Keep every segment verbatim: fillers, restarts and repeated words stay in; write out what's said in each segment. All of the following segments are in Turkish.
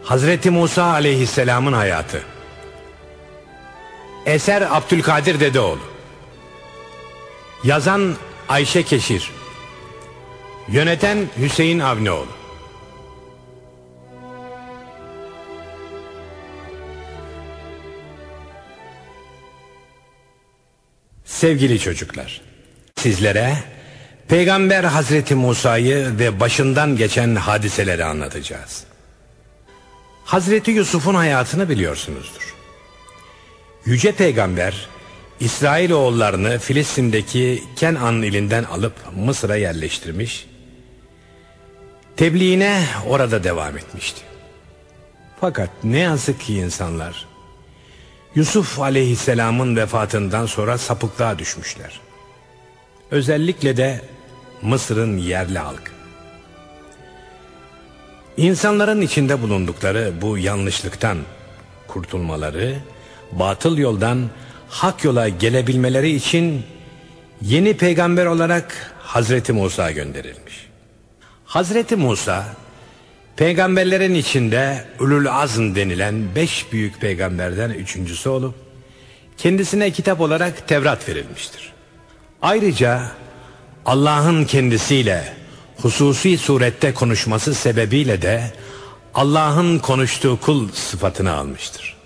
Hazreti Musa aleyhisselamın hayatı. Eser Abdülkadir Dedeoğlu. Yazan Ayşe Keşir. Yöneten Hüseyin Avnioğlu. Sevgili çocuklar, sizlere Peygamber Hazreti Musa'yı ve başından geçen hadiseleri anlatacağız. Hazreti Yusuf'un hayatını biliyorsunuzdur. Yüce Peygamber İsrailoğullarını Filistin'deki Kenan ilinden alıp Mısır'a yerleştirmiş, tebliğine orada devam etmişti. Fakat ne yazık ki insanlar Yusuf aleyhisselamın vefatından sonra sapıklığa düşmüşler. Özellikle de Mısır'ın yerli halkı. İnsanların içinde bulundukları bu yanlışlıktan kurtulmaları, batıl yoldan hak yola gelebilmeleri için yeni peygamber olarak Hazreti Musa gönderilmiş. Hazreti Musa, peygamberlerin içinde Ulul Azm denilen beş büyük peygamberden üçüncüsü olup kendisine kitap olarak Tevrat verilmiştir. Ayrıca Allah'ın kendisiyle hususi surette konuşması sebebiyle de Allah'ın konuştuğu kul sıfatını almıştır.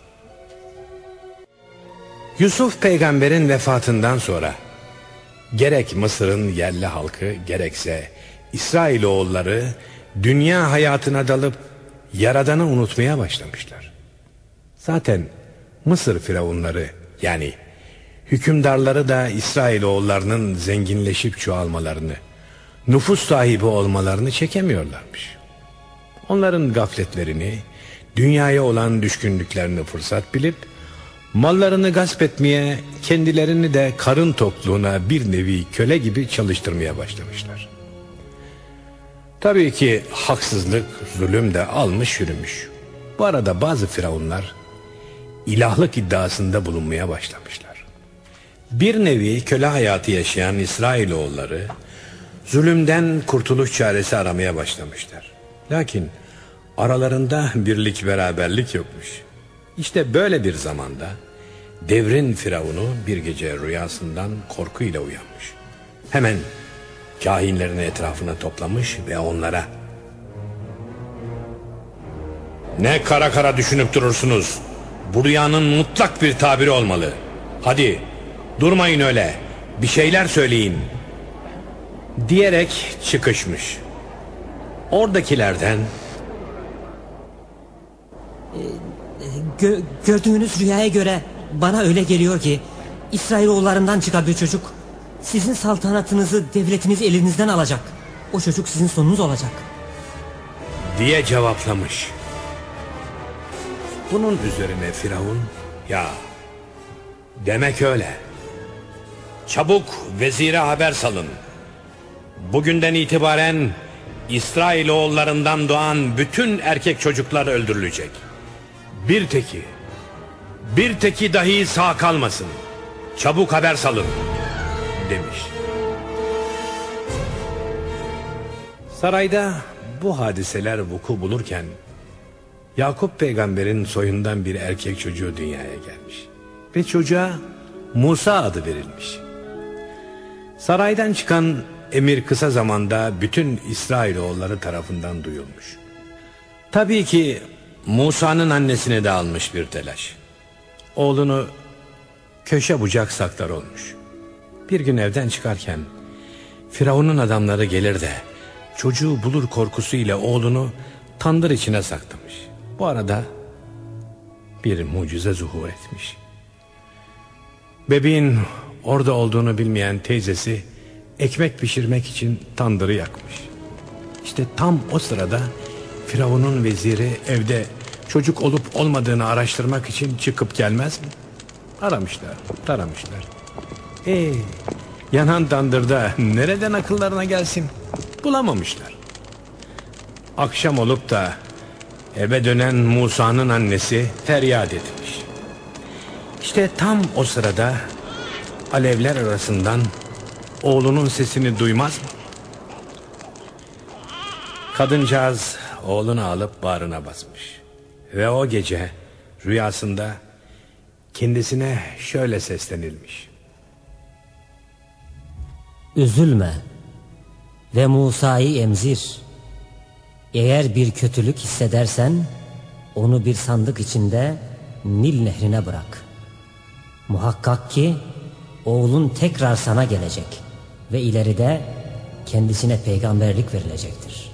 Yusuf peygamberin vefatından sonra gerek Mısır'ın yerli halkı gerekse İsrailoğulları dünya hayatına dalıp Yaradan'ı unutmaya başlamışlar. Zaten Mısır firavunları yani hükümdarları da İsrailoğullarının zenginleşip çoğalmalarını, nüfus sahibi olmalarını çekemiyorlarmış. Onların gafletlerini, dünyaya olan düşkünlüklerini fırsat bilip mallarını gasp etmeye, kendilerini de karın tokluğuna bir nevi köle gibi çalıştırmaya başlamışlar. Tabii ki haksızlık, zulüm de almış yürümüş. Bu arada bazı firavunlar ilahlık iddiasında bulunmaya başlamışlar. Bir nevi köle hayatı yaşayan İsrailoğulları zulümden kurtuluş çaresi aramaya başlamışlar. Lakin aralarında birlik beraberlik yokmuş. İşte böyle bir zamanda devrin firavunu bir gece rüyasından korkuyla uyanmış. Hemen kahinlerini etrafına toplamış ve onlara "Ne kara kara düşünüp durursunuz? Bu rüyanın mutlak bir tabiri olmalı. Hadi durmayın öyle, bir şeyler söyleyin" diyerek çıkışmış. Oradakilerden Gö gördüğünüz rüyaya göre bana öyle geliyor ki İsrailoğullarından çıkan bir çocuk sizin saltanatınızı, devletinizi elinizden alacak. O çocuk sizin sonunuz olacak diye cevaplamış. Bunun üzerine Firavun, ya demek öyle. Çabuk vezire haber salın. Bugünden itibaren İsrailoğullarından doğan bütün erkek çocuklar öldürülecek. Bir teki, bir teki dahi sağ kalmasın. Çabuk haber salın demiş. Sarayda bu hadiseler vuku bulurken Yakup peygamberin soyundan bir erkek çocuğu dünyaya gelmiş ve çocuğa Musa adı verilmiş. Saraydan çıkan emir kısa zamanda bütün İsrailoğulları tarafından duyulmuş. Tabii ki Musa'nın annesine de almış bir telaş. Oğlunu köşe bucak saklar olmuş. Bir gün evden çıkarken Firavun'un adamları gelir de çocuğu bulur korkusuyla oğlunu tandır içine saklamış. Bu arada bir mucize zuhur etmiş. Bebeğin orada olduğunu bilmeyen teyzesi ekmek pişirmek için tandırı yakmış. İşte tam o sırada Firavun'un veziri evde çocuk olup olmadığını araştırmak için çıkıp gelmez mi? Aramışlar, taramışlar. Eee yanan tandırda nereden akıllarına gelsin? Bulamamışlar. Akşam olup da eve dönen Musa'nın annesi feryat etmiş. İşte tam o sırada alevler arasından oğlunun sesini duymaz mı? Kadıncağız oğlunu alıp bağrına basmış. Ve o gece rüyasında kendisine şöyle seslenilmiş: Üzülme ve Musa'yı emzir. Eğer bir kötülük hissedersen onu bir sandık içinde Nil nehrine bırak. Muhakkak ki oğlun tekrar sana gelecek ve ileride kendisine peygamberlik verilecektir.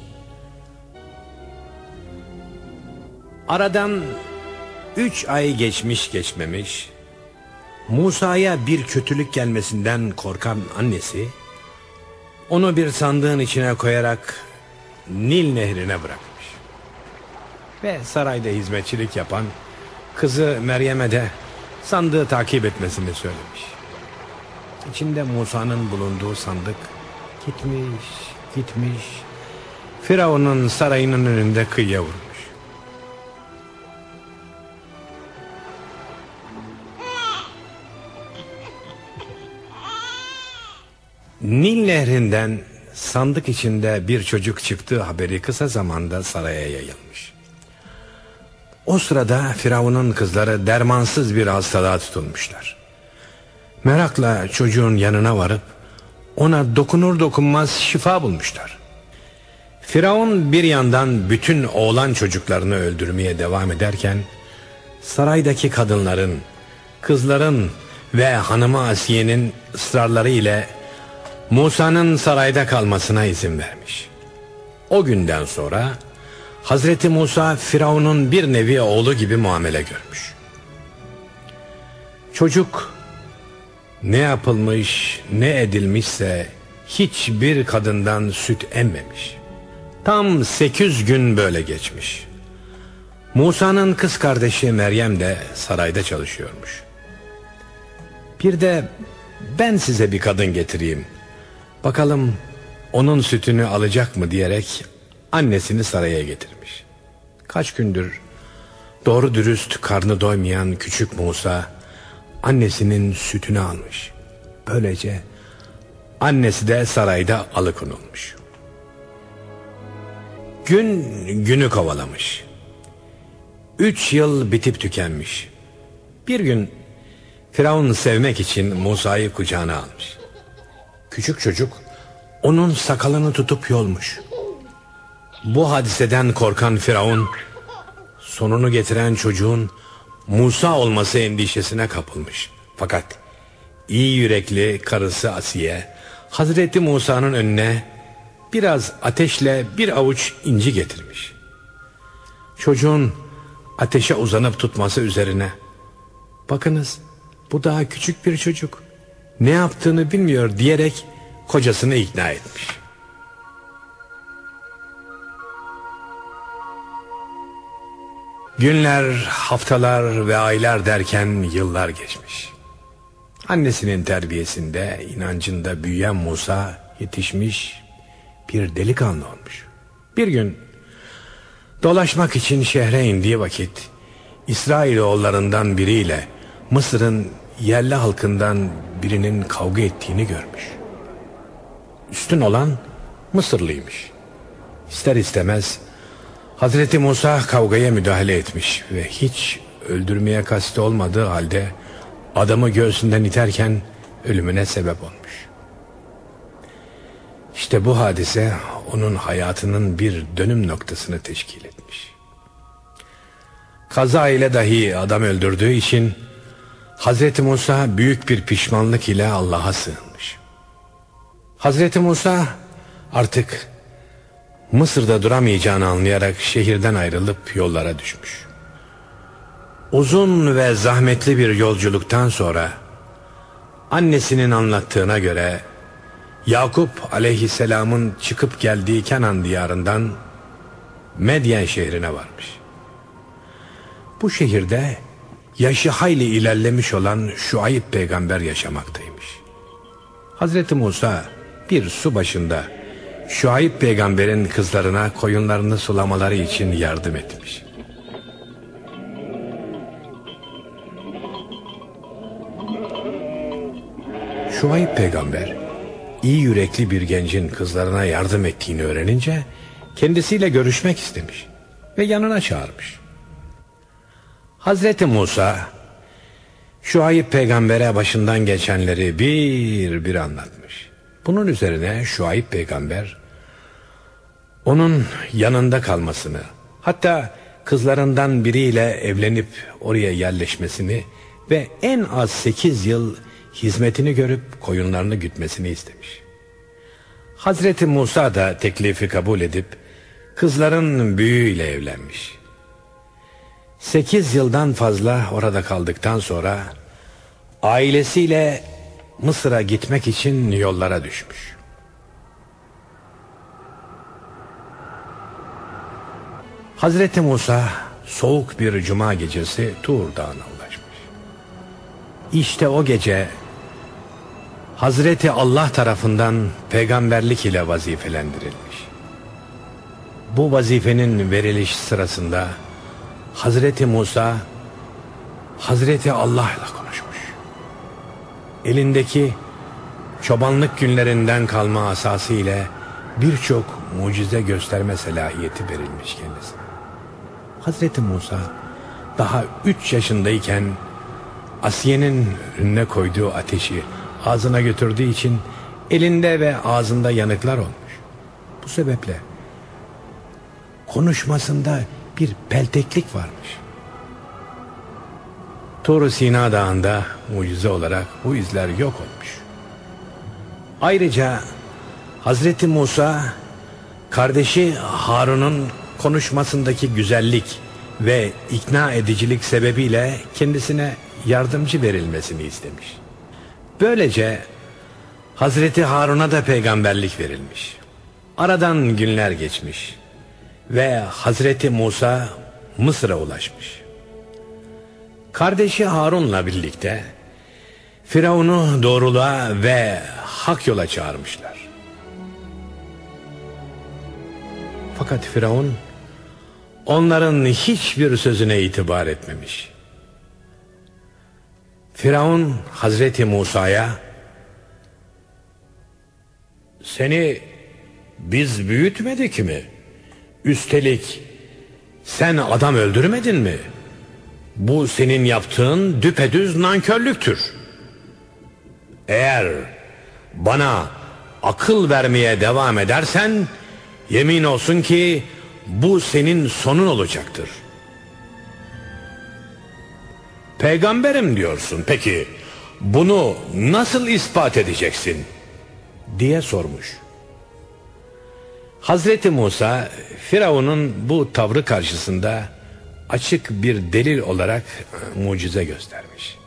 Aradan üç ay geçmiş geçmemiş, Musa'ya bir kötülük gelmesinden korkan annesi onu bir sandığın içine koyarak Nil nehrine bırakmış. Ve sarayda hizmetçilik yapan kızı Meryem'e de sandığı takip etmesini söylemiş. İçinde Musa'nın bulunduğu sandık gitmiş, gitmiş, Firavun'un sarayının önünde kıyıya vurmuş. Nil nehrinden sandık içinde bir çocuk çıktığı haberi kısa zamanda saraya yayılmış. O sırada Firavun'un kızları dermansız bir hastalığa tutulmuşlar. Merakla çocuğun yanına varıp ona dokunur dokunmaz şifa bulmuşlar. Firavun bir yandan bütün oğlan çocuklarını öldürmeye devam ederken saraydaki kadınların, kızların ve hanımı Asiye'nin ısrarları ile Musa'nın sarayda kalmasına izin vermiş. O günden sonra Hazreti Musa Firavun'un bir nevi oğlu gibi muamele görmüş. Çocuk ne yapılmış ne edilmişse hiçbir kadından süt emmemiş. Tam sekiz gün böyle geçmiş. Musa'nın kız kardeşi Meryem de sarayda çalışıyormuş. Bir de ben size bir kadın getireyim, bakalım onun sütünü alacak mı diyerek annesini saraya getirmiş. Kaç gündür doğru dürüst karnı doymayan küçük Musa annesinin sütünü almış. Böylece annesi de sarayda alıkonulmuş. Gün günü kovalamış. Üç yıl bitip tükenmiş. Bir gün Firavun sevmek için Musa'yı kucağına almış. Küçük çocuk onun sakalını tutup yolmuş. Bu hadiseden korkan Firavun sonunu getiren çocuğun Musa olması endişesine kapılmış. Fakat iyi yürekli karısı Asiye Hazreti Musa'nın önüne biraz ateşle bir avuç inci getirmiş. Çocuğun ateşe uzanıp tutması üzerine, bakınız bu daha küçük bir çocuk, ne yaptığını bilmiyor diyerek kocasını ikna etmiş. Günler, haftalar ve aylar derken yıllar geçmiş. Annesinin terbiyesinde, inancında büyüyen Musa yetişmiş bir delikanlı olmuş. Bir gün dolaşmak için şehre indiği vakit İsrailoğullarından biriyle Mısır'ın yerli halkından birinin kavga ettiğini görmüş. Üstün olan Mısırlıymış. İster istemez Hazreti Musa kavgaya müdahale etmiş ve hiç öldürmeye kasti olmadığı halde adamı göğsünden iterken ölümüne sebep olmuş. İşte bu hadise onun hayatının bir dönüm noktasını teşkil etmiş. Kaza ile dahi adam öldürdüğü için Hazreti Musa büyük bir pişmanlık ile Allah'a sığınmış. Hazreti Musa artık Mısır'da duramayacağını anlayarak şehirden ayrılıp yollara düşmüş. Uzun ve zahmetli bir yolculuktan sonra annesinin anlattığına göre Yakup aleyhisselamın çıkıp geldiği Kenan diyarından Medyen şehrine varmış. Bu şehirde yaşı hayli ilerlemiş olan Şuayb peygamber yaşamaktaymış. Hazreti Musa bir su başında Şuayb peygamberin kızlarına koyunlarını sulamaları için yardım etmiş. Şuayb peygamber iyi yürekli bir gencin kızlarına yardım ettiğini öğrenince kendisiyle görüşmek istemiş ve yanına çağırmış. Hazreti Musa Şuayb peygambere başından geçenleri bir bir anlatmış. Bunun üzerine Şuayb peygamber onun yanında kalmasını, hatta kızlarından biriyle evlenip oraya yerleşmesini ve en az sekiz yıl hizmetini görüp koyunlarını gütmesini istemiş. Hazreti Musa da teklifi kabul edip kızların büyüğüyle evlenmiş. Sekiz yıldan fazla orada kaldıktan sonra ailesiyle Mısır'a gitmek için yollara düşmüş. Hazreti Musa soğuk bir cuma gecesi Tur Dağı'na ulaşmış. İşte o gece Hazreti Allah tarafından peygamberlik ile vazifelendirilmiş. Bu vazifenin veriliş sırasında Hazreti Musa Hazreti Allah ile konuşmuş. Elindeki çobanlık günlerinden kalma asası ile birçok mucize gösterme selahiyeti verilmiş kendisine. Hazreti Musa daha üç yaşındayken Asiye'nin önüne koyduğu ateşi ağzına götürdüğü için elinde ve ağzında yanıklar olmuş. Bu sebeple konuşmasında bir pelteklik varmış. Tur Sina Dağı'nda mucize olarak bu izler yok olmuş. Ayrıca Hazreti Musa kardeşi Harun'un konuşmasındaki güzellik ve ikna edicilik sebebiyle kendisine yardımcı verilmesini istemiş. Böylece Hazreti Harun'a da peygamberlik verilmiş. Aradan günler geçmiş ve Hazreti Musa Mısır'a ulaşmış. Kardeşi Harun'la birlikte Firavun'u doğruluğa ve hak yola çağırmışlar. Fakat Firavun onların hiçbir sözüne itibar etmemiş. Firavun Hazreti Musa'ya "Seni biz büyütmedik mi? Üstelik sen adam öldürmedin mi? Bu senin yaptığın düpedüz nankörlüktür. Eğer bana akıl vermeye devam edersen yemin olsun ki bu senin sonun olacaktır." "Peygamberim diyorsun, peki bunu nasıl ispat edeceksin?" diye sormuş. Hazreti Musa Firavun'un bu tavrı karşısında açık bir delil olarak mucize göstermiş.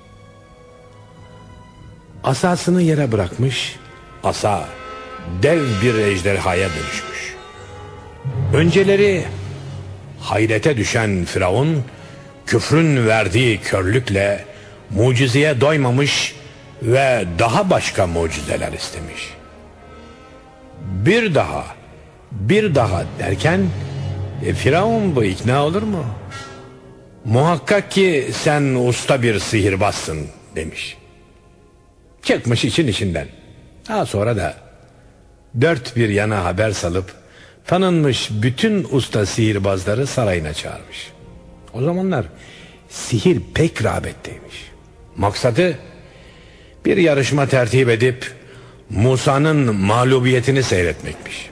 Asasını yere bırakmış, asa dev bir ejderhaya dönüşmüş. Önceleri hayrete düşen Firavun küfrün verdiği körlükle mucizeye doymamış ve daha başka mucizeler istemiş. Bir daha, bir daha derken e, Firavun bu ikna olur mu? "Muhakkak ki sen usta bir sihirbazsın" demiş. Çıkmış için içinden. Daha sonra da dört bir yana haber salıp tanınmış bütün usta sihirbazları sarayına çağırmış. O zamanlar sihir pek rağbetteymiş. Maksadı bir yarışma tertip edip Musa'nın mağlubiyetini seyretmekmiş.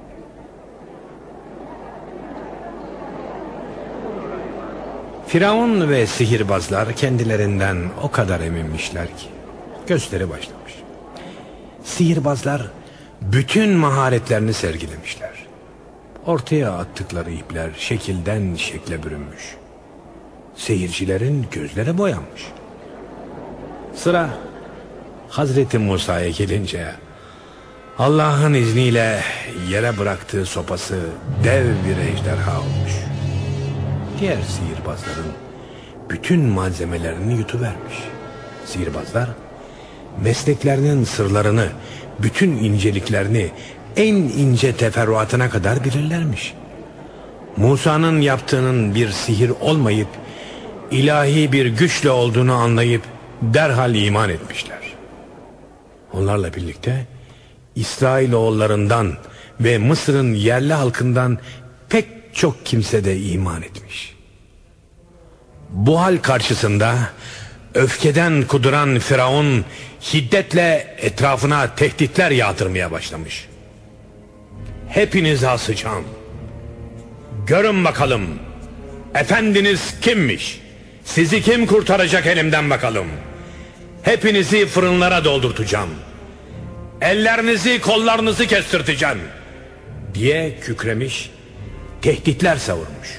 Firavun ve sihirbazlar kendilerinden o kadar eminmişler ki gösteri başlamış. Sihirbazlar bütün maharetlerini sergilemişler. Ortaya attıkları ipler şekilden şekle bürünmüş. Seyircilerin gözleri boyanmış. Sıra Hazreti Musa'ya gelince Allah'ın izniyle yere bıraktığı sopası dev bir ejderha olmuş. Diğer sihirbazların bütün malzemelerini yutuvermiş. Sihirbazlar mesleklerinin sırlarını, bütün inceliklerini en ince teferruatına kadar bilirlermiş. Musa'nın yaptığının bir sihir olmayıp ilahi bir güçle olduğunu anlayıp derhal iman etmişler. Onlarla birlikte İsrailoğullarından ve Mısır'ın yerli halkından pek çok kimse de iman etmiş. Bu hal karşısında öfkeden kuduran Firavun şiddetle etrafına tehditler yağdırmaya başlamış. Hepinizi asacağım. Görün bakalım efendiniz kimmiş? Sizi kim kurtaracak elimden bakalım? Hepinizi fırınlara doldurtacağım. Ellerinizi kollarınızı kestirteceğim diye kükremiş, tehditler savurmuş.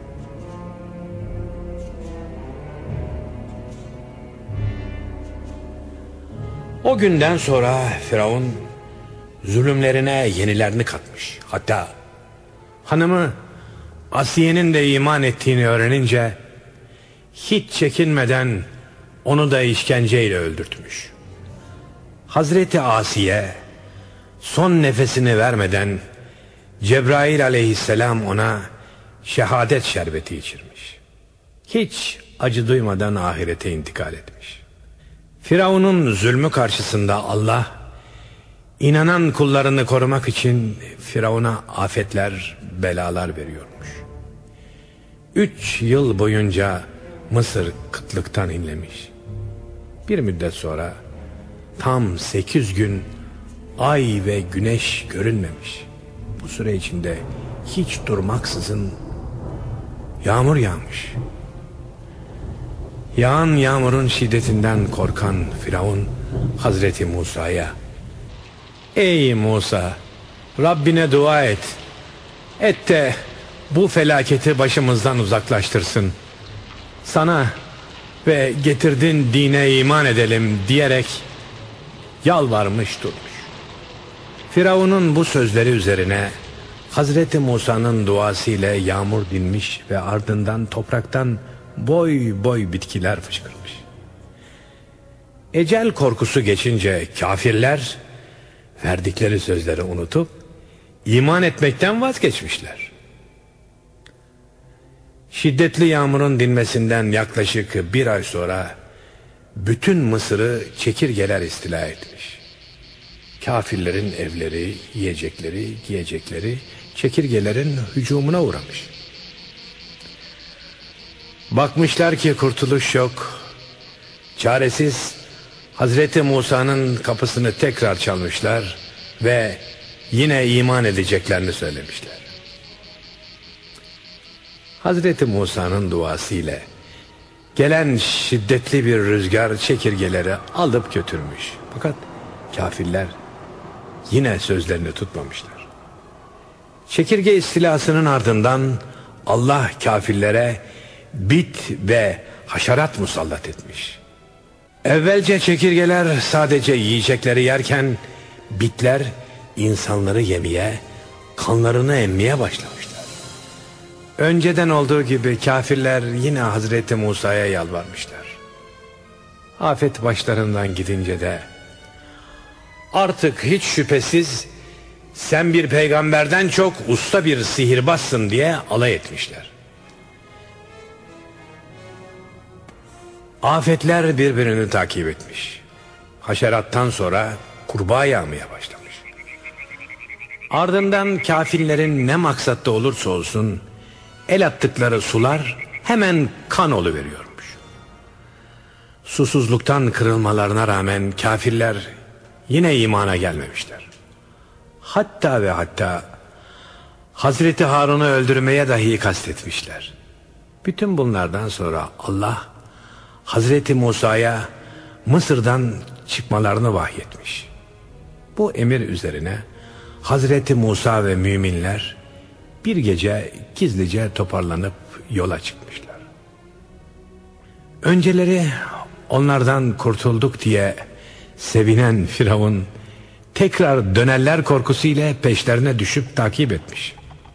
O günden sonra Firavun zulümlerine yenilerini katmış. Hatta hanımı Asiye'nin de iman ettiğini öğrenince hiç çekinmeden onu da işkenceyle öldürtmüş. Hazreti Asiye son nefesini vermeden Cebrail aleyhisselam ona şehadet şerbeti içirmiş. Hiç acı duymadan ahirete intikal etmiş. Firavun'un zulmü karşısında Allah inanan kullarını korumak için Firavun'a afetler, belalar veriyormuş. Üç yıl boyunca Mısır kıtlıktan inlemiş. Bir müddet sonra tam sekiz gün ay ve güneş görünmemiş. Bu süre içinde hiç durmaksızın yağmur yağmış. Yağan yağmurun şiddetinden korkan Firavun Hazreti Musa'ya, "Ey Musa, Rabbine dua et. Et de bu felaketi başımızdan uzaklaştırsın. Sana ve getirdiğin dine iman edelim" diyerek yalvarmış durmuş. Firavun'un bu sözleri üzerine Hazreti Musa'nın duası ile yağmur dinmiş ve ardından topraktan boy boy bitkiler fışkırmış. Ecel korkusu geçince kafirler verdikleri sözleri unutup iman etmekten vazgeçmişler. Şiddetli yağmurun dinmesinden yaklaşık bir ay sonra bütün Mısır'ı çekirgeler istila etmiş. Kafirlerin evleri, yiyecekleri, giyecekleri çekirgelerin hücumuna uğramış. Bakmışlar ki kurtuluş yok. Çaresiz Hazreti Musa'nın kapısını tekrar çalmışlar ve yine iman edeceklerini söylemişler. Hazreti Musa'nın duası ile gelen şiddetli bir rüzgar çekirgeleri alıp götürmüş. Fakat kafirler yine sözlerini tutmamışlar. Çekirge istilasının ardından Allah kafirlere bit ve haşerat musallat etmiş. Evvelce çekirgeler sadece yiyecekleri yerken bitler insanları yemeye, kanlarını emmeye başlamışlar. Önceden olduğu gibi kafirler yine Hazreti Musa'ya yalvarmışlar. Afet başlarından gidince de "Artık hiç şüphesiz sen bir peygamberden çok usta bir sihirbazsın" diye alay etmişler. Afetler birbirini takip etmiş. Haşerattan sonra kurbağa yağmaya başlamış. Ardından kafirlerin ne maksatta olursa olsun el attıkları sular hemen kan oluveriyormuş. Susuzluktan kırılmalarına rağmen kafirler yine imana gelmemişler. Hatta ve hatta Hazreti Harun'u öldürmeye dahi kastetmişler. Bütün bunlardan sonra Allah Hazreti Musa'ya Mısır'dan çıkmalarını vahyetmiş. Bu emir üzerine Hazreti Musa ve müminler bir gece gizlice toparlanıp yola çıkmışlar. Önceleri onlardan kurtulduk diye sevinen Firavun tekrar dönerler korkusuyla peşlerine düşüp takip etmiş.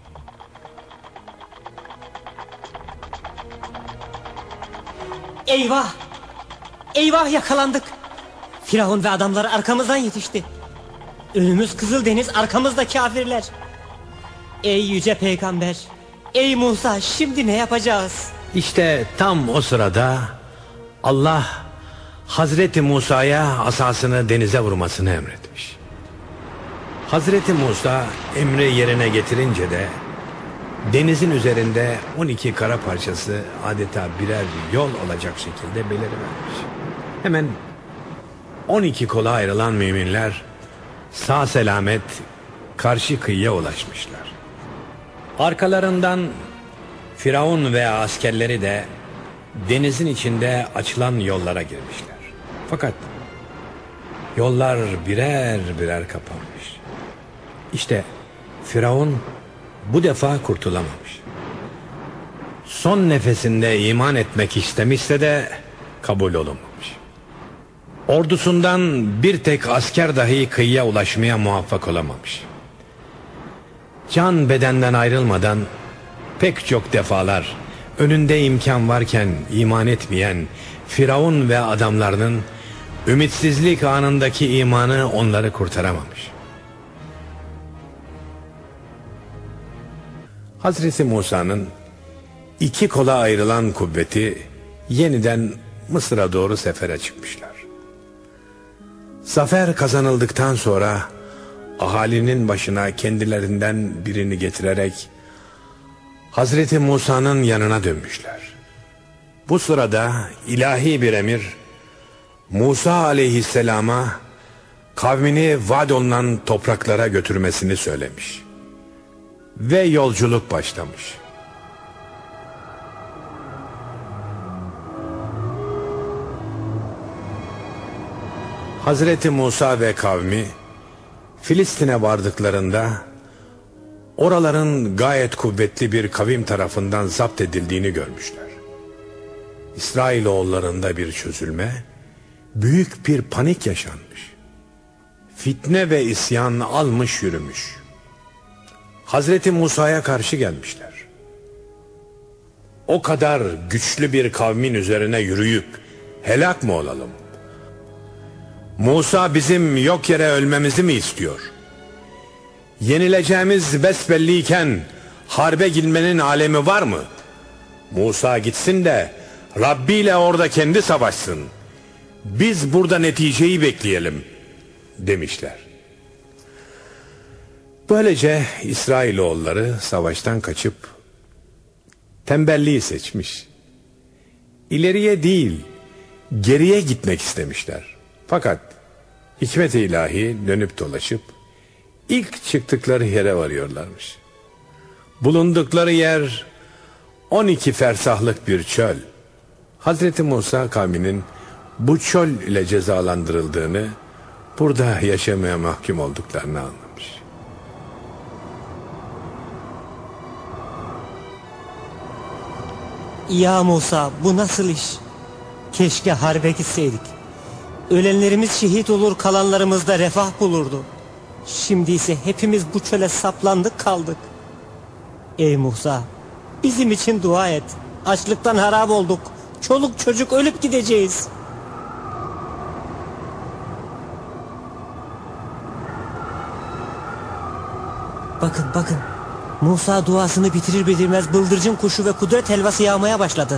Eyvah! Eyvah, yakalandık! Firavun ve adamları arkamızdan yetişti. Önümüz Kızıldeniz, arkamızda kafirler. Ey yüce peygamber! Ey Musa, şimdi ne yapacağız? İşte tam o sırada Allah Hazreti Musa'ya asasını denize vurmasını emretmiş. Hazreti Musa emri yerine getirince de denizin üzerinde on iki kara parçası adeta birer yol olacak şekilde belirivermiş. Hemen on iki kola ayrılan müminler sağ selamet karşı kıyıya ulaşmışlar. Arkalarından Firavun ve askerleri de denizin içinde açılan yollara girmişler. Fakat yollar birer birer kapanmış. İşte Firavun bu defa kurtulamamış. Son nefesinde iman etmek istemişse de kabul olunmamış. Ordusundan bir tek asker dahi kıyıya ulaşmaya muvaffak olamamış. Can bedenden ayrılmadan pek çok defalar önünde imkan varken iman etmeyen Firavun ve adamlarının ümitsizlik anındaki imanı onları kurtaramamış. Hazreti Musa'nın iki kola ayrılan kuvveti yeniden Mısır'a doğru sefere çıkmışlar. Zafer kazanıldıktan sonra ahalinin başına kendilerinden birini getirerek Hazreti Musa'nın yanına dönmüşler. Bu sırada ilahi bir emir Musa aleyhisselama kavmini vaad olunan topraklara götürmesini söylemiş. Ve yolculuk başlamış. Hazreti Musa ve kavmi Filistin'e vardıklarında oraların gayet kuvvetli bir kavim tarafından zapt edildiğini görmüşler. İsrailoğullarında bir çözülme, büyük bir panik yaşanmış. Fitne ve isyan almış yürümüş. Hazreti Musa'ya karşı gelmişler. O kadar güçlü bir kavmin üzerine yürüyüp helak mı olalım? Musa bizim yok yere ölmemizi mi istiyor? Yenileceğimiz besbelliyken harbe girmenin alemi var mı? Musa gitsin de Rabbi ile orada kendi savaşsın. Biz burada neticeyi bekleyelim demişler. Böylece İsrailoğulları savaştan kaçıp tembelliği seçmiş. İleriye değil, geriye gitmek istemişler. Fakat hikmet-i ilahi dönüp dolaşıp ilk çıktıkları yere varıyorlarmış. Bulundukları yer on iki fersahlık bir çöl. Hazreti Musa kavminin bu çöl ile cezalandırıldığını, burada yaşamaya mahkum olduklarını anlamış. Ya Musa, bu nasıl iş? Keşke harbe gitseydik. Ölenlerimiz şehit olur, kalanlarımız da refah bulurdu. Şimdi ise hepimiz bu çöle saplandık kaldık. Ey Musa, bizim için dua et. Açlıktan harap olduk. Çoluk çocuk ölüp gideceğiz. Bakın bakın. Musa duasını bitirir bitirmez bıldırcın kuşu ve kudret helvası yağmaya başladı.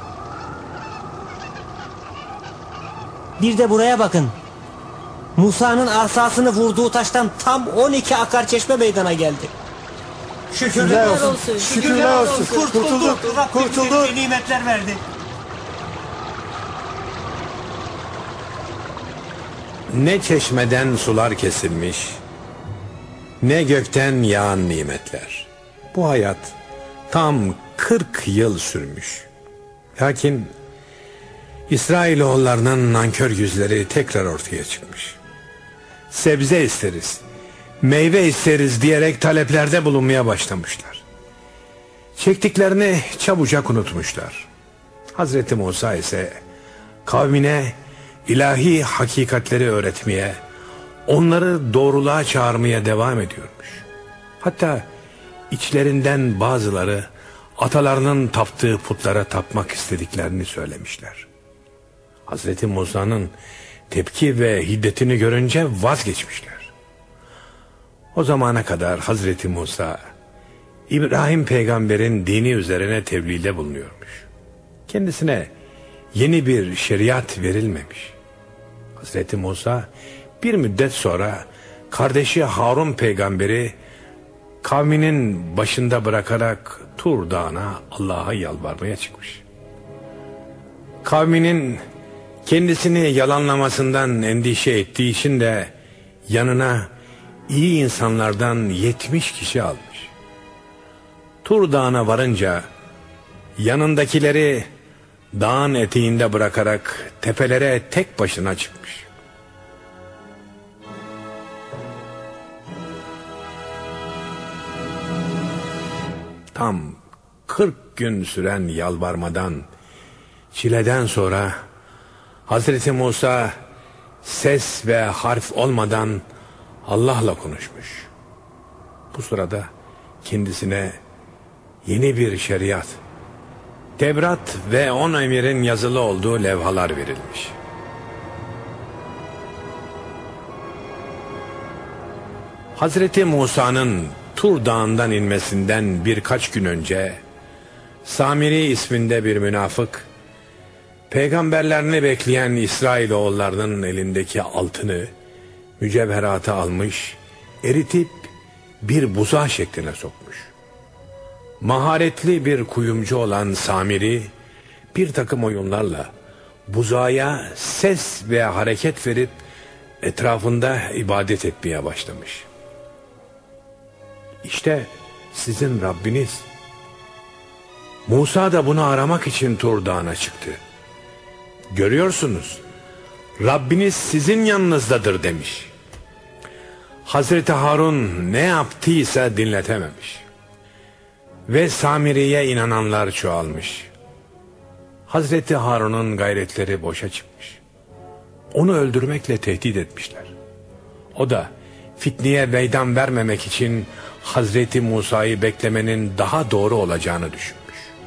Bir de buraya bakın. Musa'nın asasını vurduğu taştan tam on iki akar çeşme meydana geldi. Şükürler olsun. Şükürler olsun. Kurtulduk. Kurtulduk. Nimetler verdi. Ne çeşmeden sular kesilmiş, ne gökten yağan nimetler. Bu hayat tam kırk yıl sürmüş. Lakin İsrailoğullarının nankör yüzleri tekrar ortaya çıkmış. Sebze isteriz, meyve isteriz diyerek taleplerde bulunmaya başlamışlar. Çektiklerini çabucak unutmuşlar. Hazreti Musa ise kavmine ilahi hakikatleri öğretmeye, onları doğruluğa çağırmaya devam ediyormuş. Hatta içlerinden bazıları atalarının taptığı putlara tapmak istediklerini söylemişler. Hazreti Musa'nın tepki ve hiddetini görünce vazgeçmişler. O zamana kadar Hazreti Musa İbrahim peygamberin dini üzerine tebliğde bulunuyormuş. Kendisine yeni bir şeriat verilmemiş. Hazreti Musa bir müddet sonra kardeşi Harun peygamberi kavminin başında bırakarak Tur Dağı'na Allah'a yalvarmaya çıkmış. Kavminin kendisini yalanlamasından endişe ettiği için de yanına iyi insanlardan yetmiş kişi almış. Tur Dağı'na varınca yanındakileri dağın eteğinde bırakarak tepelere tek başına çıkmış. Tam kırk gün süren yalvarmadan, çileden sonra Hazreti Musa ses ve harf olmadan Allah'la konuşmuş. Bu sırada kendisine yeni bir şeriat, Tevrat ve on emirin yazılı olduğu levhalar verilmiş. Hazreti Musa'nın Tur Dağı'ndan inmesinden birkaç gün önce Samiri isminde bir münafık, peygamberlerini bekleyen İsrailoğullarının elindeki altını, mücevheratı almış, eritip bir buzağı şekline sokmuş. Maharetli bir kuyumcu olan Samiri, bir takım oyunlarla buzağa ses ve hareket verip etrafında ibadet etmeye başlamış. İşte sizin Rabbiniz. Musa da bunu aramak için Tur Dağı'na çıktı. Görüyorsunuz, Rabbiniz sizin yanınızdadır demiş. Hazreti Harun ne yaptıysa dinletememiş. Ve Samiri'ye inananlar çoğalmış. Hazreti Harun'un gayretleri boşa çıkmış. Onu öldürmekle tehdit etmişler. O da fitneye meydan vermemek için Hazreti Musa'yı beklemenin daha doğru olacağını düşünmüş.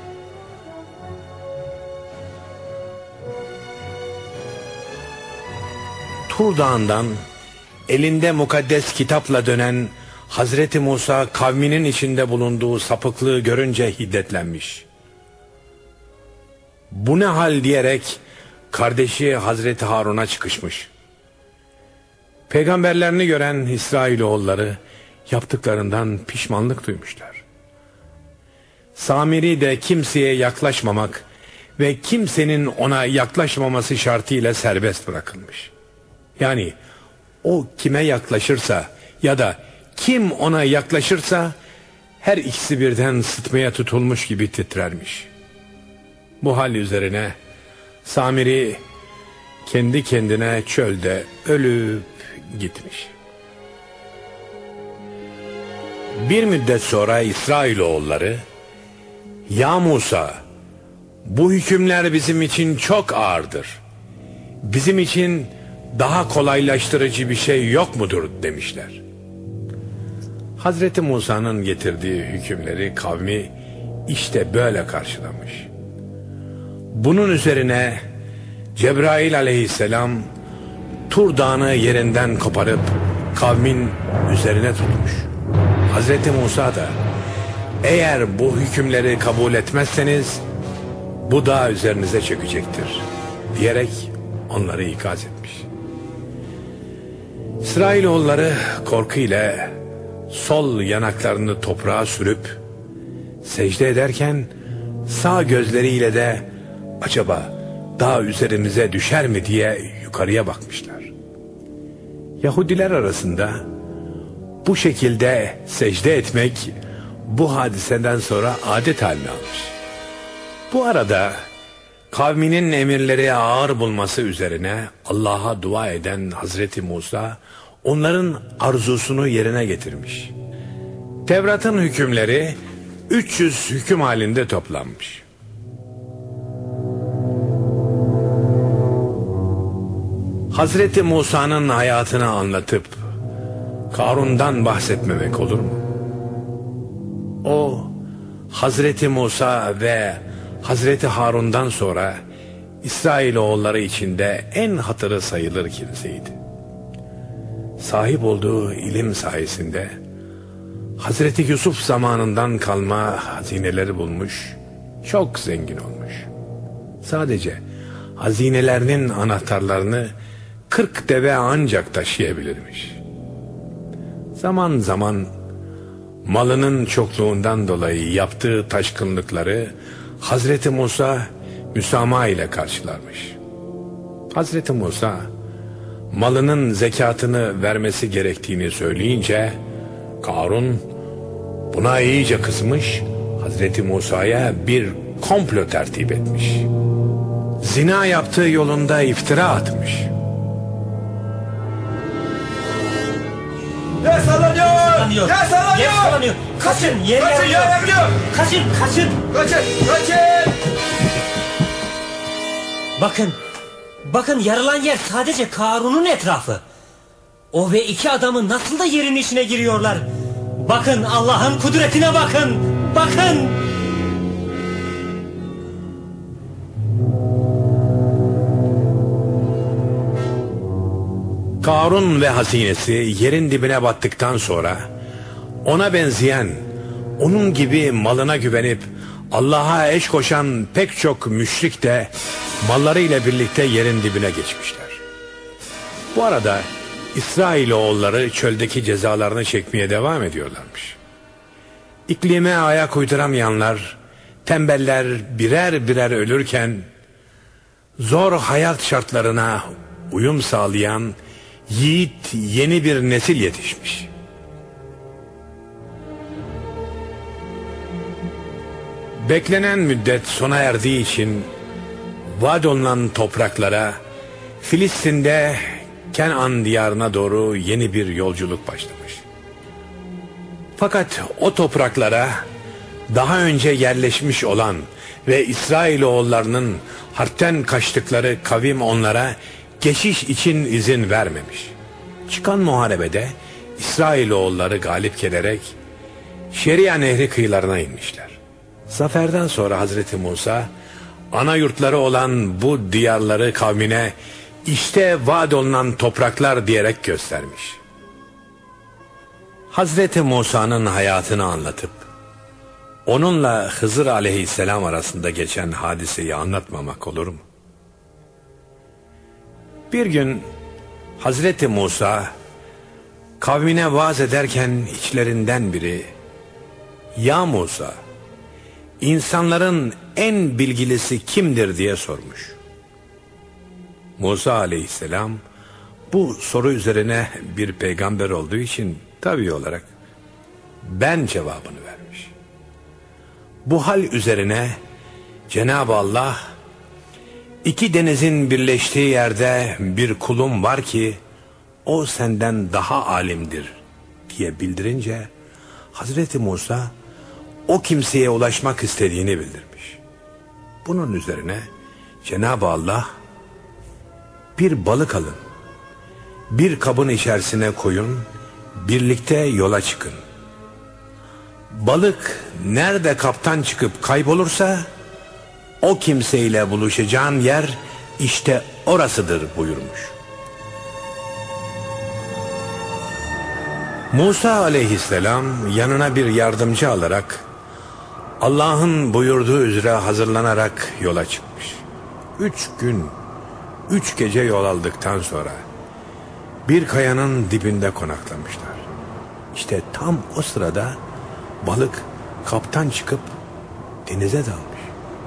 Tur Dağı'ndan elinde mukaddes kitapla dönen Hazreti Musa kavminin içinde bulunduğu sapıklığı görünce hiddetlenmiş. Bu ne hal diyerek kardeşi Hazreti Harun'a çıkışmış. Peygamberlerini gören İsrailoğulları yaptıklarından pişmanlık duymuşlar. Samiri de kimseye yaklaşmamak ve kimsenin ona yaklaşmaması şartıyla serbest bırakılmış. Yani o kime yaklaşırsa ya da kim ona yaklaşırsa her ikisi birden sıtmaya tutulmuş gibi titrermiş. Bu hal üzerine Samiri kendi kendine çölde ölüp gitmiş. Bir müddet sonra İsrailoğulları, "Ya Musa, bu hükümler bizim için çok ağırdır. Bizim için daha kolaylaştırıcı bir şey yok mudur?" demişler. Hazreti Musa'nın getirdiği hükümleri kavmi işte böyle karşılamış. Bunun üzerine Cebrail aleyhisselam Tur Dağı'nı yerinden koparıp kavmin üzerine tutmuş. Hazreti Musa da "Eğer bu hükümleri kabul etmezseniz bu dağ üzerinize çökecektir" diyerek onları ikaz etmiş. İsrailoğulları korkuyla sol yanaklarını toprağa sürüp secde ederken sağ gözleriyle de acaba dağ üzerimize düşer mi diye yukarıya bakmışlar. Yahudiler arasında bu şekilde secde etmek bu hadiseden sonra adet haline almış. Bu arada kavminin emirleri ağır bulması üzerine Allah'a dua eden Hazreti Musa onların arzusunu yerine getirmiş. Tevrat'ın hükümleri üç yüz hüküm halinde toplanmış. Hazreti Musa'nın hayatını anlatıp Karun'dan bahsetmemek olur mu? O Hazreti Musa ve Hazreti Harun'dan sonra İsrailoğulları içinde en hatırı sayılır kimseydi. Sahip olduğu ilim sayesinde Hazreti Yusuf zamanından kalma hazineleri bulmuş, çok zengin olmuş. Sadece hazinelerinin anahtarlarını kırk deve ancak taşıyabilirmiş. Zaman zaman malının çokluğundan dolayı yaptığı taşkınlıkları Hazreti Musa müsamaha ile karşılarmış. Hazreti Musa malının zekatını vermesi gerektiğini söyleyince Karun buna iyice kızmış, Hazreti Musa'ya bir komplo tertip etmiş. Zina yaptığı yolunda iftira atmış. Yasalanıyor! Yasalanıyor! Yasalanıyor! Kaçın! Yere Kaçın! yarıyor! Yere gidiyor! Kaçın! Kaçın! Kaçın! Kaçın! Bakın! Bakın yarılan yer sadece Karun'un etrafı. O ve iki adamı nasıl da yerin içine giriyorlar. Bakın Allah'ın kudretine bakın. Bakın. Karun ve hazinesi yerin dibine battıktan sonra ona benzeyen, onun gibi malına güvenip Allah'a eş koşan pek çok müşrik de mallarıyla birlikte yerin dibine geçmişler. Bu arada İsrailoğulları çöldeki cezalarını çekmeye devam ediyorlarmış. İklime ayak uyduramayanlar, tembeller birer birer ölürken zor hayat şartlarına uyum sağlayan yiğit yeni bir nesil yetişmiş. Beklenen müddet sona erdiği için vaat olunan topraklara, Filistin'de Kenan diyarına doğru yeni bir yolculuk başlamış. Fakat o topraklara daha önce yerleşmiş olan ve İsrailoğullarının harpten kaçtıkları kavim onlara geçiş için izin vermemiş. Çıkan muharebede İsrailoğulları galip gelerek Şeria Nehri kıyılarına inmişler. Zaferden sonra Hazreti Musa ana yurtları olan bu diyarları kavmine işte vaat olunan topraklar diyerek göstermiş. Hazreti Musa'nın hayatını anlatıp onunla Hızır aleyhisselam arasında geçen hadiseyi anlatmamak olur mu? Bir gün Hazreti Musa kavmine vaaz ederken içlerinden biri, "Ya Musa, insanların en bilgilisi kimdir?" diye sormuş. Musa aleyhisselam bu soru üzerine bir peygamber olduğu için tabii olarak ben cevabını vermiş. Bu hal üzerine Cenab-ı Allah, "İki denizin birleştiği yerde bir kulum var ki o senden daha alimdir" diye bildirince Hazreti Musa o kimseye ulaşmak istediğini bildirmiş. Bunun üzerine Cenab-ı Allah, "Bir balık alın, bir kabın içerisine koyun, birlikte yola çıkın. Balık nerede kaptan çıkıp kaybolursa o kimseyle buluşacağın yer işte orasıdır" buyurmuş. Musa aleyhisselam yanına bir yardımcı alarak Allah'ın buyurduğu üzere hazırlanarak yola çıkmış. Üç gün, üç gece yol aldıktan sonra bir kayanın dibinde konaklamışlar. İşte tam o sırada balık kaptan çıkıp denize dalmış.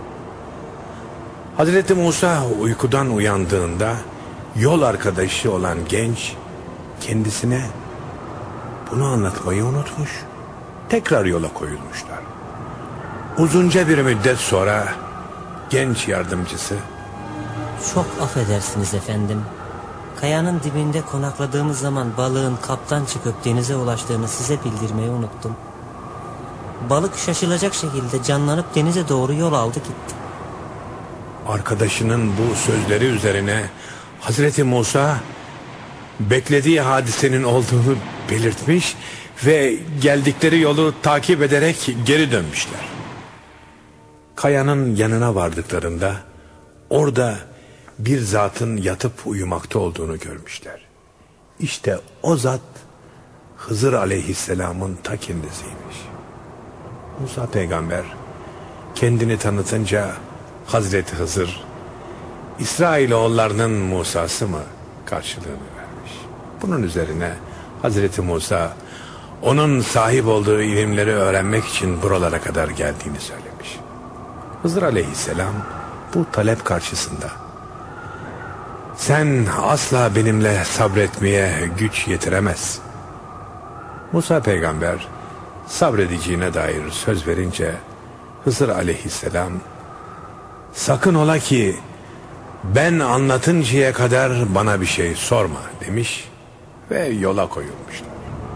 Hazreti Musa uykudan uyandığında yol arkadaşı olan genç kendisine bunu anlatmayı unutmuş. Tekrar yola koyulmuşlar. Uzunca bir müddet sonra genç yardımcısı, Çok affedersiniz efendim. Kayanın dibinde konakladığımız zaman balığın kaptan çıkıp denize ulaştığını size bildirmeyi unuttum. Balık şaşılacak şekilde canlanıp denize doğru yol aldı gitti. Arkadaşının bu sözleri üzerine Hazreti Musa beklediği hadisenin olduğunu belirtmiş ve geldikleri yolu takip ederek geri dönmüşler. Kayanın yanına vardıklarında orada bir zatın yatıp uyumakta olduğunu görmüşler. İşte o zat Hızır aleyhisselamın ta kendisiymiş. Musa peygamber kendini tanıtınca Hazreti Hızır, "İsrailoğullarının Musa'sı mı?" karşılığını vermiş. Bunun üzerine Hazreti Musa onun sahip olduğu ilimleri öğrenmek için buralara kadar geldiğini söylemiş. Hızır Aleyhisselam bu talep karşısında sen asla benimle sabretmeye güç yetiremez. Musa peygamber sabredeceğine dair söz verince Hızır Aleyhisselam sakın ola ki ben anlatıncaya kadar bana bir şey sorma demiş ve yola koyulmuşlar.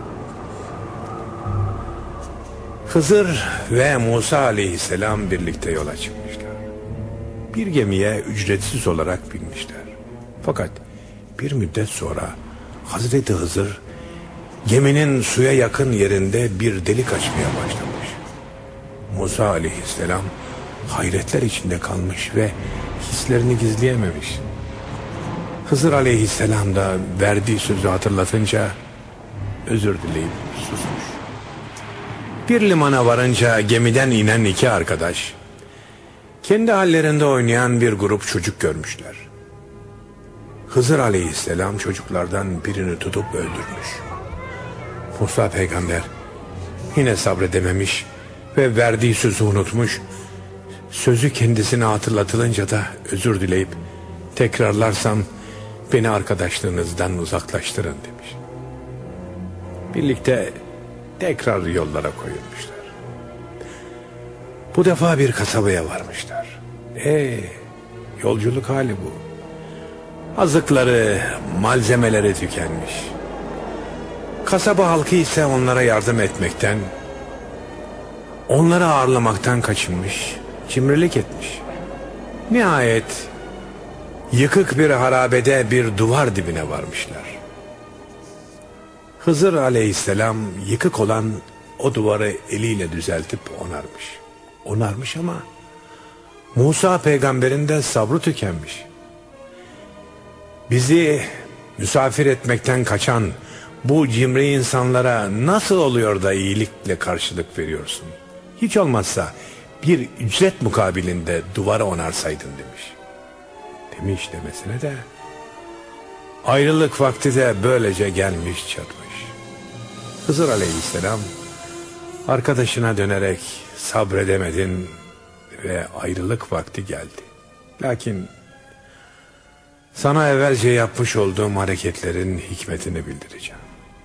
Hızır ve Musa Aleyhisselam birlikte yola çıkmışlar. Bir gemiye ücretsiz olarak binmişler. Fakat bir müddet sonra Hazreti Hızır geminin suya yakın yerinde bir delik açmaya başlamış. Musa Aleyhisselam hayretler içinde kalmış ve hislerini gizleyememiş. Hızır Aleyhisselam da verdiği sözü hatırlatınca özür dileyip susmuş. Bir limana varınca gemiden inen iki arkadaş kendi hallerinde oynayan bir grup çocuk görmüşler. Hızır Aleyhisselam çocuklardan birini tutup öldürmüş. Musa peygamber yine sabredememiş ve verdiği sözü unutmuş. Sözü kendisine hatırlatılınca da özür dileyip tekrarlarsam beni arkadaşlığınızdan uzaklaştırın demiş. Birlikte tekrar yollara koyulmuşlar. Bu defa bir kasabaya varmışlar. Ee, yolculuk hali bu. Azıkları, malzemeleri tükenmiş. Kasaba halkı ise onlara yardım etmekten, onları ağırlamaktan kaçınmış, cimrilik etmiş. Nihayet yıkık bir harabede bir duvar dibine varmışlar. Hızır Aleyhisselam yıkık olan o duvarı eliyle düzeltip onarmış. Onarmış ama Musa peygamberin de sabrı tükenmiş. Bizi misafir etmekten kaçan bu cimri insanlara nasıl oluyor da iyilikle karşılık veriyorsun? Hiç olmazsa bir ücret mukabilinde duvarı onarsaydın demiş. Demiş demesine de ayrılık vakti de böylece gelmiş çatmış. Hızır Aleyhisselam arkadaşına dönerek sabredemedin ve ayrılık vakti geldi. Lakin sana evvelce yapmış olduğum hareketlerin hikmetini bildireceğim.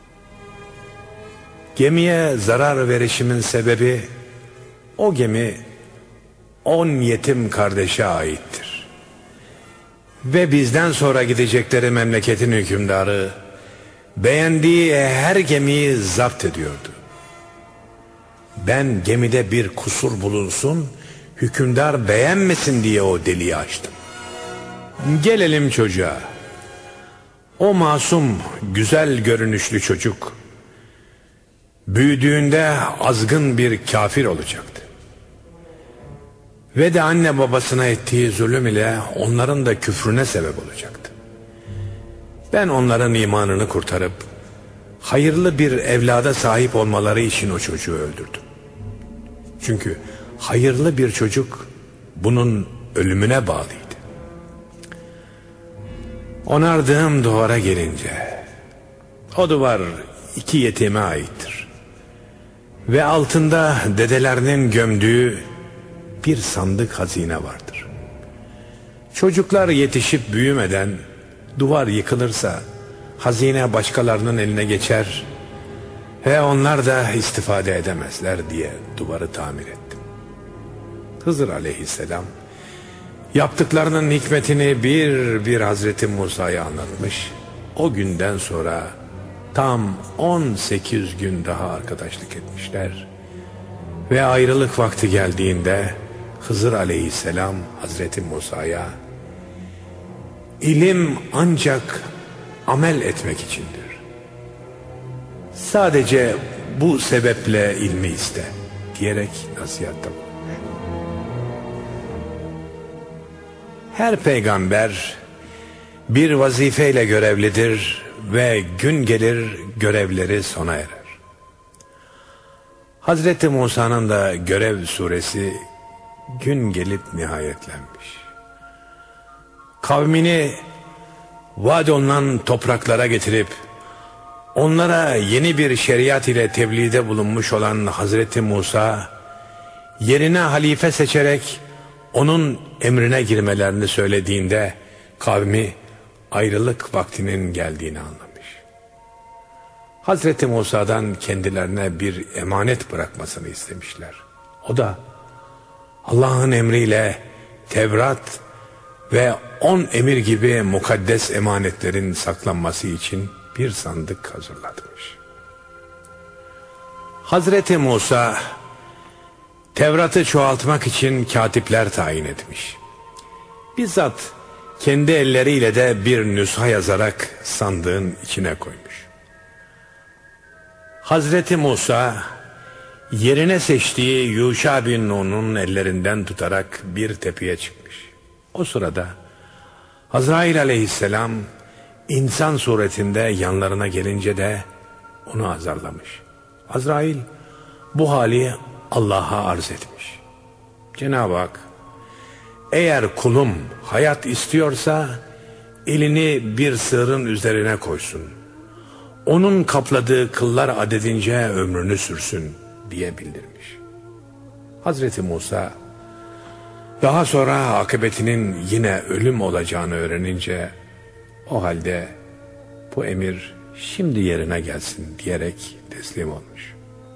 Gemiye zarar verişimin sebebi o gemi on yetim kardeşe aittir. Ve bizden sonra gidecekleri memleketin hükümdarı beğendiği her gemiyi zapt ediyordu. Ben gemide bir kusur bulunsun, hükümdar beğenmesin diye o deliği açtım. Gelelim çocuğa. O masum, güzel görünüşlü çocuk büyüdüğünde azgın bir kafir olacaktı. Ve de anne babasına ettiği zulüm ile onların da küfrüne sebep olacaktı. Ben onların imanını kurtarıp hayırlı bir evlada sahip olmaları için o çocuğu öldürdüm. Çünkü hayırlı bir çocuk bunun ölümüne bağlıydı. Onardığım duvara gelince o duvar iki yetime aittir. Ve altında dedelerinin gömdüğü bir sandık hazine vardır. Çocuklar yetişip büyümeden duvar yıkılırsa hazine başkalarının eline geçer ve onlar da istifade edemezler diye duvarı tamir ettim. Hızır Aleyhisselam yaptıklarının hikmetini bir bir Hazreti Musa'ya anlatmış. O günden sonra tam on sekiz gün daha arkadaşlık etmişler. Ve ayrılık vakti geldiğinde Hızır Aleyhisselam Hazreti Musa'ya ilim ancak amel etmek içindir. Sadece bu sebeple ilmi iste diyerek nasihatta bulunmuş. Her peygamber bir vazifeyle görevlidir ve gün gelir görevleri sona erer. Hazreti Musa'nın da görev suresi gün gelip nihayetlenmiş. Kavmini vaad olunan topraklara getirip Onlara yeni bir şeriat ile tebliğde bulunmuş olan Hazreti Musa, yerine halife seçerek onun emrine girmelerini söylediğinde kavmi ayrılık vaktinin geldiğini anlamış. Hazreti Musa'dan kendilerine bir emanet bırakmasını istemişler. O da Allah'ın emriyle Tevrat ve on emir gibi mukaddes emanetlerin saklanması için bir sandık hazırlatmış. Hazreti Musa Tevrat'ı çoğaltmak için katipler tayin etmiş. Bizzat kendi elleriyle de bir nüsha yazarak sandığın içine koymuş. Hazreti Musa yerine seçtiği Yuşa bin Nun'un ellerinden tutarak bir tepeye çıkmış. O sırada Azrail aleyhisselam insan suretinde yanlarına gelince de onu azarlamış. Azrail bu hali Allah'a arz etmiş. Cenab-ı Hak, eğer kulum hayat istiyorsa elini bir sığırın üzerine koysun, onun kapladığı kıllar adedince ömrünü sürsün diye bildirmiş. Hazreti Musa daha sonra akıbetinin yine ölüm olacağını öğrenince, o halde bu emir şimdi yerine gelsin diyerek teslim olmuş.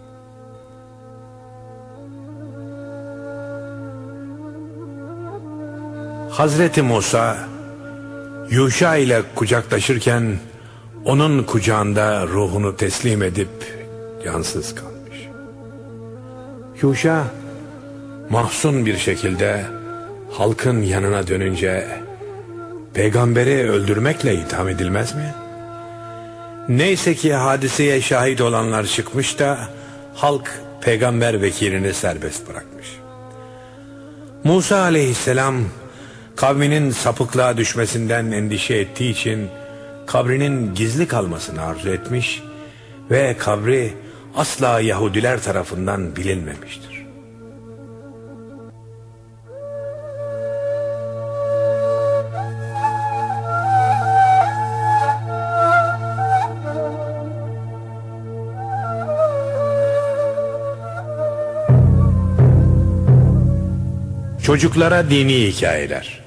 Hazreti Musa Yuşa ile kucaklaşırken onun kucağında ruhunu teslim edip cansız kalmış. Yuşa mahzun bir şekilde halkın yanına dönünce, peygamberi öldürmekle itham edilmez mi? Neyse ki hadiseye şahit olanlar çıkmış da halk peygamber vekilini serbest bırakmış. Musa aleyhisselam kavminin sapıklığa düşmesinden endişe ettiği için kabrinin gizli kalmasını arzu etmiş ve kabri asla Yahudiler tarafından bilinmemiştir. Çocuklara dini hikayeler.